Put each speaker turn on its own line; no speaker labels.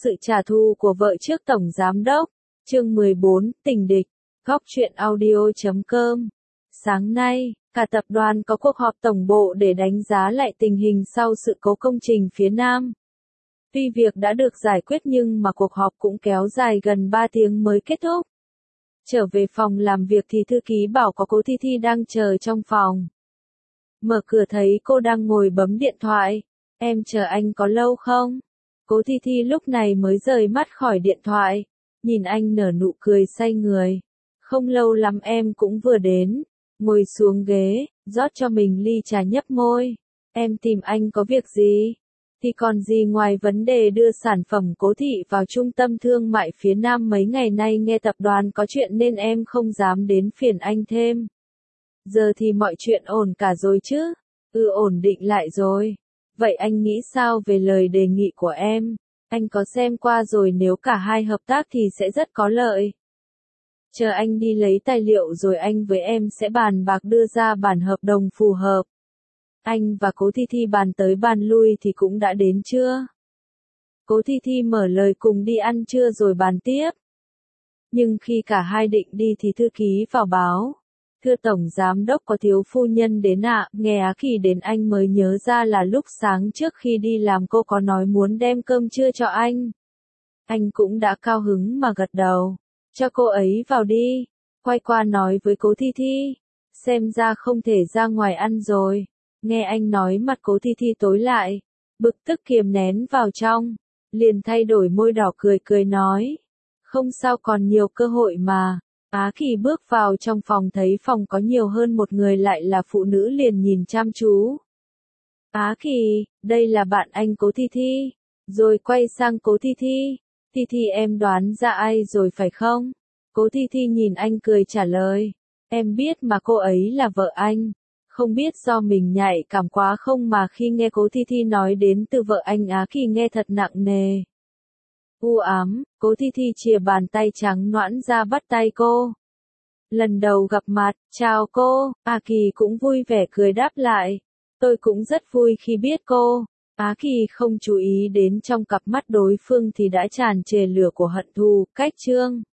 sự trả thù của vợ trước Tổng Giám Đốc. Chương 14, tình địch. Góc truyện audio.com. Sáng nay, cả tập đoàn có cuộc họp tổng bộ để đánh giá lại tình hình sau sự cố công trình phía Nam. Tuy việc đã được giải quyết nhưng mà cuộc họp cũng kéo dài gần 3 tiếng mới kết thúc. Trở về phòng làm việc thì thư ký bảo có cô Thi Thi đang chờ trong phòng. Mở cửa thấy cô đang ngồi bấm điện thoại. Em chờ anh có lâu không? Cố Thi Thi lúc này mới rời mắt khỏi điện thoại. Nhìn anh nở nụ cười say người. Không lâu lắm em cũng vừa đến. Ngồi xuống ghế, rót cho mình ly trà nhấp môi. Em tìm anh có việc gì? Thì còn gì ngoài vấn đề đưa sản phẩm Cố Thị vào trung tâm thương mại phía Nam mấy ngày nay nghe tập đoàn có chuyện nên em không dám đến phiền anh thêm. Giờ thì mọi chuyện ổn cả rồi chứ? Ổn định lại rồi. Vậy anh nghĩ sao về lời đề nghị của em? Anh có xem qua rồi, nếu cả hai hợp tác thì sẽ rất có lợi. Chờ anh đi lấy tài liệu rồi anh với em sẽ bàn bạc đưa ra bản hợp đồng phù hợp. Anh và Cố Thi Thi bàn tới bàn lui thì cũng đã đến chưa? Cố Thi Thi mở lời cùng đi ăn trưa rồi bàn tiếp. Nhưng khi cả hai định đi thì thư ký vào báo. Thưa Tổng Giám Đốc, có thiếu phu nhân đến ạ. Nghe Á Kỳ đến anh mới nhớ ra là lúc sáng trước khi đi làm cô có nói muốn đem cơm trưa cho anh. Anh cũng đã cao hứng mà gật đầu. Cho cô ấy vào đi. Quay qua nói với Cố Thi Thi. Xem ra không thể ra ngoài ăn rồi. Nghe anh nói mặt Cố Thi Thi tối lại. Bực tức kiềm nén vào trong. Liền thay đổi môi đỏ cười cười nói. Không sao, còn nhiều cơ hội mà. Á Kỳ bước vào trong phòng thấy phòng có nhiều hơn một người, lại là phụ nữ, liền nhìn chăm chú. Á Kỳ, đây là bạn anh Cố Thi Thi. Rồi quay sang Cố Thi Thi. Thi Thi, em đoán ra ai rồi phải không? Cố Thi Thi nhìn anh cười trả lời. Em biết mà, cô ấy là vợ anh. Không biết do mình nhạy cảm quá không mà khi nghe Cố Thi Thi nói đến từ vợ anh, Á Kỳ nghe thật nặng nề. U ám, Cố Thi Thi chìa bàn tay trắng nõn ra bắt tay cô. Lần đầu gặp mặt, chào cô. Á Kỳ cũng vui vẻ cười đáp lại. Tôi cũng rất vui khi biết cô. Á Kỳ không chú ý đến trong cặp mắt đối phương thì đã tràn trề lửa của hận thù, cách trương.